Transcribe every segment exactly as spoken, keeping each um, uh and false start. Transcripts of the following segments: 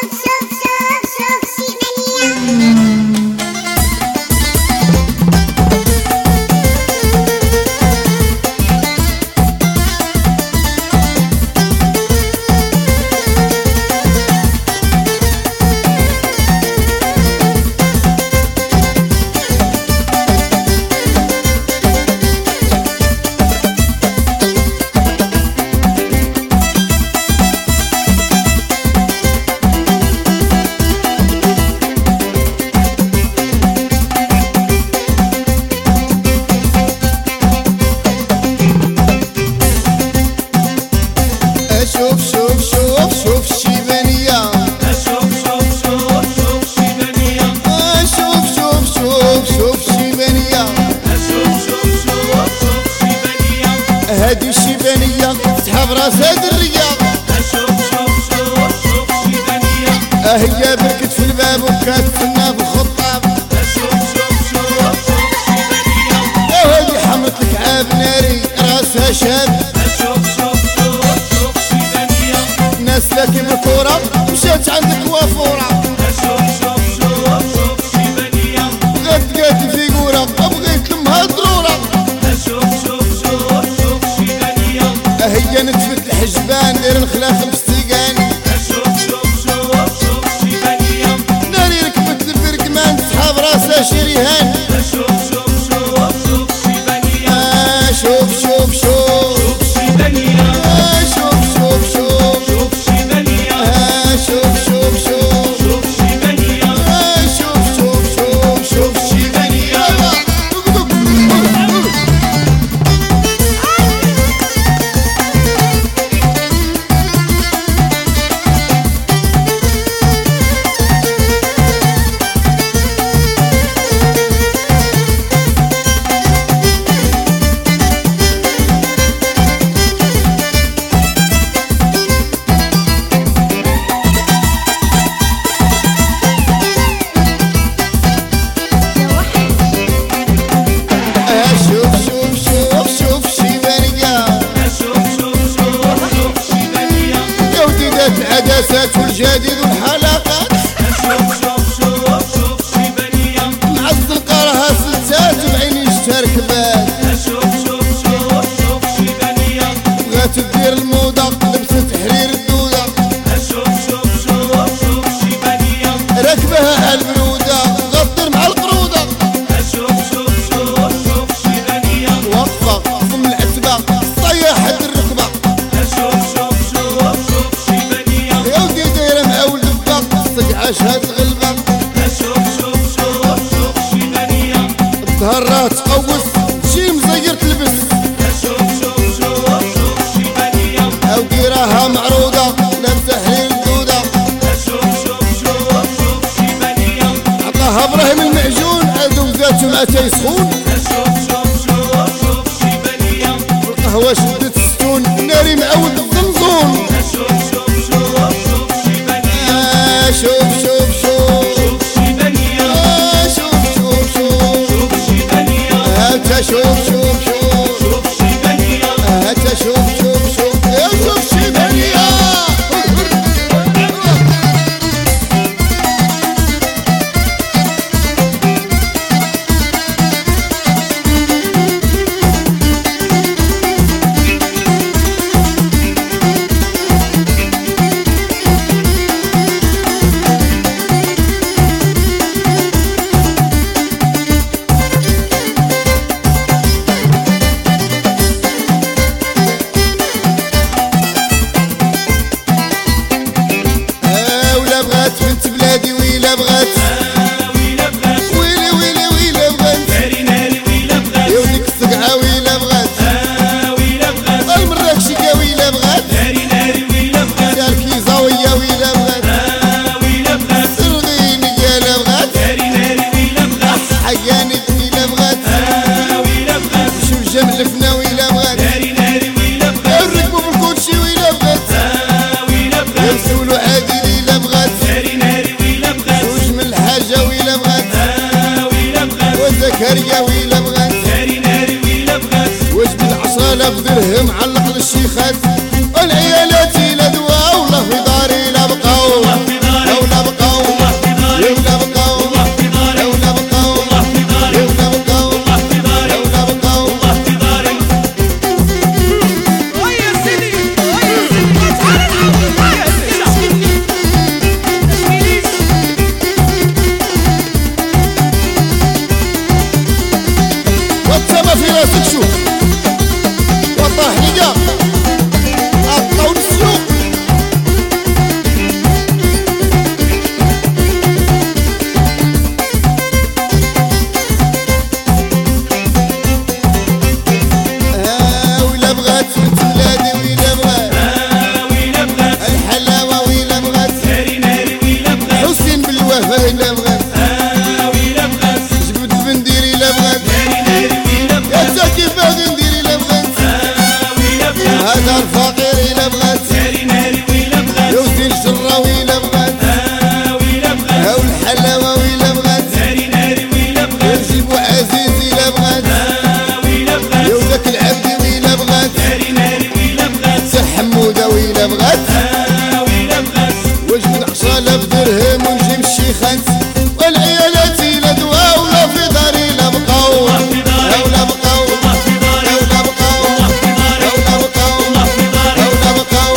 هادي الشيبانية تسحب راسها درية. شوف شوف شوف شوف الشيبانية هي بركت في الباب وكاتفنا في الخطاب. شوف شوف شوف شوف الشيبانية وهادي حملت لك عاب ناري راسها شاب. شوف شوف شوف شوف الشيبانية ناس لاكي بالكورة مشات عندك وافورة. شوف شوف شوف شوف الشيبانية بغات تقاتل في قورة بغيت لمها ضرورة. شوف شوف شوف شوف الشيبانية هي نتفت الحجبان داير نخلاف في السيقان. شوف شوف شوف شوف الشيبانية ناري ركبت البرقمان تسحاب راسها شريهان. شوف شوف شوف شوف الشيبانية شوف شوف شوف شوف الشيبانية شوف شوف شوف شوف الشيبانية شوف شوف شوف شوف الشيبانية شوف شوف شوف شوف الشيبانية. شوف شوف شوف شوف الشيبانية شوف شوف شوف شوف الشيبانية يا وديدات العدسات والجديد والحلقات. شوف شوف شوف شوف الشيبانية مع الزنقة راها سلسات وبعيني تركبات. شوف شوف شوف شوف الشيبانية بغات تدير الموضة لبست حرير الدودة. شوف شوف شوف شوف الشيبانية راكبها على البرودة غطر مع القرودة. شوف شوف شوف شوف الشيبانية وقفة فم العتبة صياحة الركبة. شوف شوف شوف شوف الشيبانية يا ودي دايرة مع ولد الفقر صقعة شهاد الغلبة. شوف شوف شوف شوف الشيبانية الظهر راه تقوس تجي مزير تلبس. شوف شوف شوف شوف الشيبانية أودي راها معروضة لابسة حرير الدودة. شوف شوف شوف شوف الشيبانية عطاها ابراهيم المعجون عدو ذاته اتاي سخون. شوف شوف شوف شوف الشيبانية والقهوة شدت الستون ناري معود الزنزون. شوف شوف شوف شوف الشيبانية شوف شوف شوف شوف الشيبانية شوف شوف شوف شوف الشيبانية هاتا شوف شوف شوف شوف الشيبانية هاتا شوف شوف شوف يا شوف الشيبانية. ولا بغات بنت بلادي ويلا بغات ويلا بغات ويلي ويلي ويلا بغات. ناري ناري ويلا بغات يا وديك السقعة ويلا بغات. ويلا بغات المراكشية ويلا بغات. ناري ناري ويلا بغات الكيزاوية ويلا بغات. ويلا بغات الرغينية لا بغات. ناري ناري ويلا بغات حياني ويلا بغات. ويلا بغات شوف جمل الفنا ويلا بغات. ناري ناري ويلا بغات الركبوا بالكوتشي ويلا بغات. ويلا بغات يمسولوا عادل ويلا بغات. ناري ناري ويلا بغات وجمل الحاجة ويلا بغات. ويلا بغات وزكريا ويلا بغات. ناري ناري ويلا بغات وجبد العصالة بدرهم علق للشيخات. والعيالات لا دواء والله في داري لا بقاو. الله في داري ويلا بغات ويلا بغات وجبد حصالة بدرهم ونجيب الشيخات والعيالات إلا دوا ولا في داري لا بقاو ولا بقاو ولا بقاو ولا بقاو ولا بقاو ولا بقاو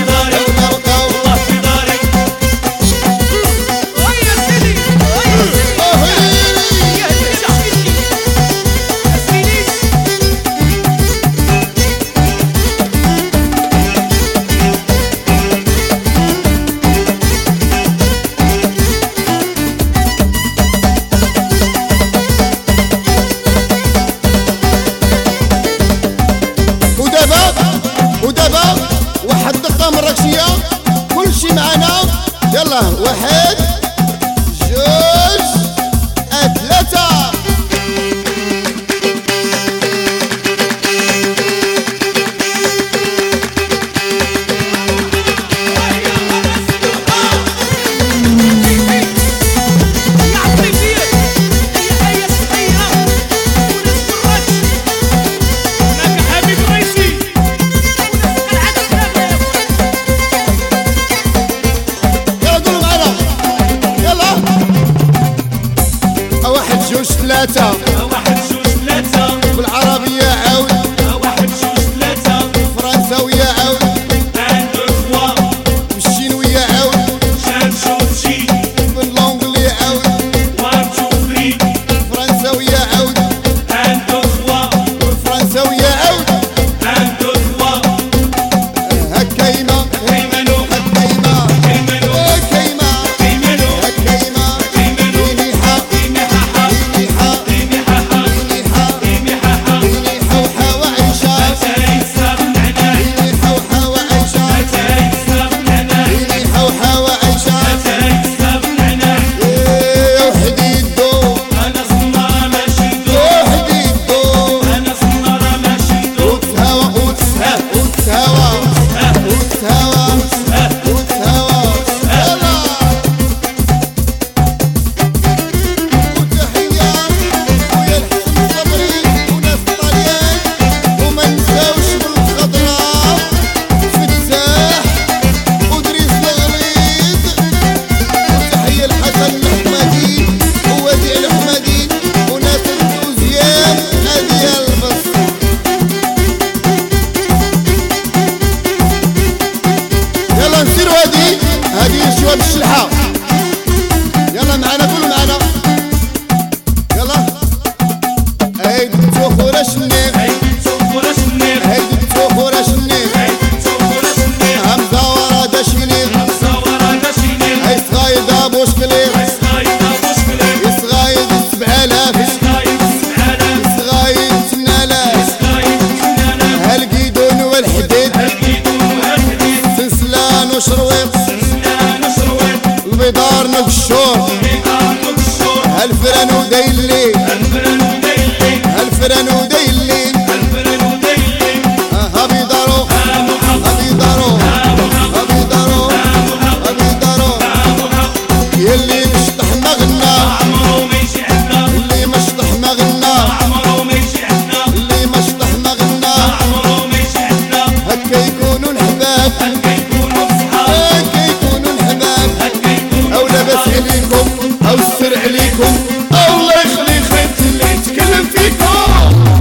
ودابا واحد دقة مراكشية كلشي معانا يلا واحد جوج ثلاثة جوج ثلاثة واحد جوج ثلاثة بالعربية عاود واحد جوج ثلاثة بالفرنساوية عاود ان دو تخوا بالشينوية عاود شان شوف شي باللونجلي عاود وان تو ثري بالفرنساوية عاود ان دو تخوا بالفرنساوية عاود ان دو تخوا هكايمة كيمانو هكايمة كيمانو هكايمة كيمانو هكايمة كيمانو مينيحة كيميحاحا مينيحة كيميحاحا مينيحة كيميحاحا مينيحة وحاوة عيشة اتاي صاب نعناع مينيحة وحاوة عيشة اتاي صاب نعناع مينيحة وحاوة عيشة اتاي صاب نعناع إيه وحدي الدو انا صنارة ماشي ندو وحدي الدو انا صنارة ماشي ندو وتهوى وتسهى وتهوى وتهوى وتهوى يلا وتحية ويا الحسن صبري وناس طليان وما نساوش بالخضراء فتاح ودريس الغليظ وتحية الحسن الحمادي ووديع الحمادي وناس الدوزيام هادي البص يلا نسيرو هادي هادي شواب الشلحة يلا معانا كل معانا يلا هيدي التوخورة شنيق هيدي تشوفونا شنيغ هيدي التوخورة شنيق هيدي تشوفونا شنيغ همزة ورا دا شنيق مصورة دا شينيغ هاي صغايدة بوشكليق صغايدة مشكلة صغايد سبعالاف صغايد سبعالاف صغايد تمنالاف صغايد ثمانالاف هالقيدون والحديد الكيدون والحديد سلسلان وشرويق سنان وشرويط البيضار نقشور بيضان وقشور هالفرن وديلي الفرن وديلي هالفرن وديلي الفرن وديلي ها بيضارو ابو حق ها بيضارو ابو حق ها بيضارو ابو حق ها بيضارو ابو حق يلي مشطح ما غنى عمرو ما يجي عندنا اللي مشطح ما غنى عمرو ما يجي عندنا اللي مشطح ما غنى عمرو ما يجي عندنا هكا يكونوا الحباب هكا يكونوا صحاب هكا يكونوا الحباب هكا يكونوا او لاباس عليكم او السر عليكم الله يخلي خير اللي يتكلم فيكم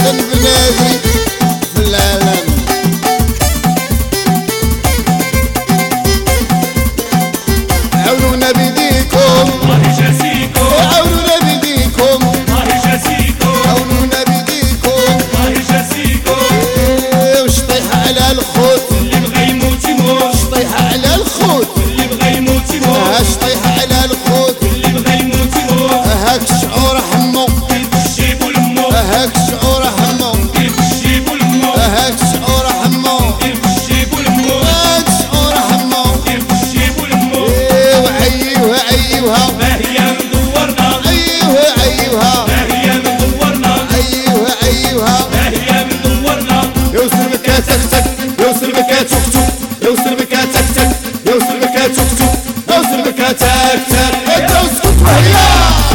احسن بنادي في العالم. عاونونا بيديكم الله يجازيكم عاونونا بيديكم الله يجازيكم عاونونا بيديكم الله يجازيكم وش طيحة على الخوت اللي بغى يموت يموت طيحة على الخوت اللي بغى يموت يموت هاش طيحة على الخوت اللي بغى يموت يموت هاك شعور حمو كيف الشيب والمو هاك شعور حمو كيف الشيب والمو هاك شعور حمو كيف الشيب والمو هاك شعور حمو كيف الشيب والمو ايوه ايوه ايوه ما هي مدورنا ايوه ايوه ما هي مدورنا ايوه ايوه ما هي مدورنا يوصل بكا تك تك يوصل بكا تك تك يوصل بكا تك تك يوصل بكا تك تك يوصل بكا تك تك انت اسكت وهيا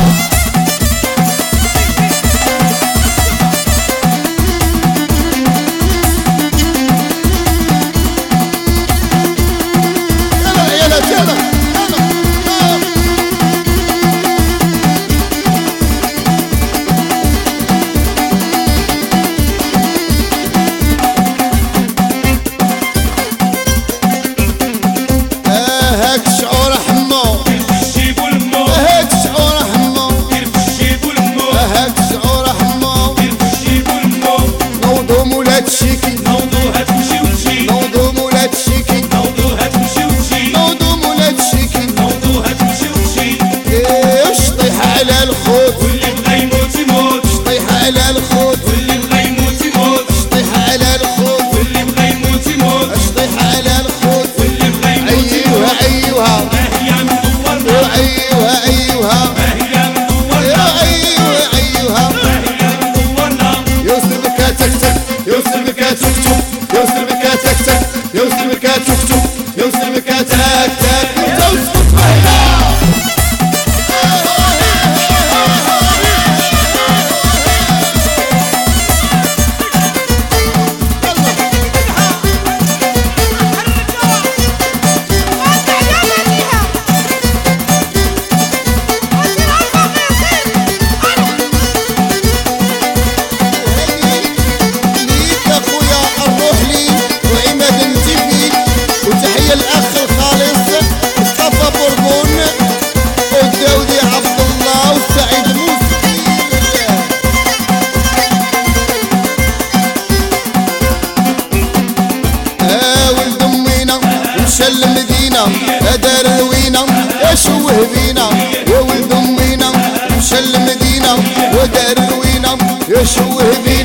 يلا يلا يلا هاك شعور حمو كيف الشيب والمو هاك شعور حمو كيف الشيب والمو هاك شعور حمو كيف الشيب والمو نوضو مولات شيكي نوضوها تمشي وتجي نوضو مولات شيكي نوضوها تمشي وتجي نوضو مولات شيكي نوضوها تمشي وتجي ايش طيحة على الخوت واللي بغى يموت يموت طيحة على الخوت واللي بغى يموت يموت طيحة على الخوت واللي بغى يموت يموت اش طيحة على الخوت واللي بغى يموت ايوه يموت ايوه ما هي مدورنا ايوه ايوه ما هي مدورنا ايوه ايوه ما هي مدورنا يوصل بكا تك تك يوصل بكا تك تك يوصل بكا تك تك يوصل بكا تك تك يوصل بكا تك تك انت اسكت وهيا ليك يا اخويا الروح لي وعماد انتفي وتحية الاخ الخالص مصطفى بربون والداودي عبد الله وسعيد موسى اه ولد امينا مشى المدينة دار روينا يا شوه بينا يا ولد امينا مشى المدينة ودار روينا يا شوه بينا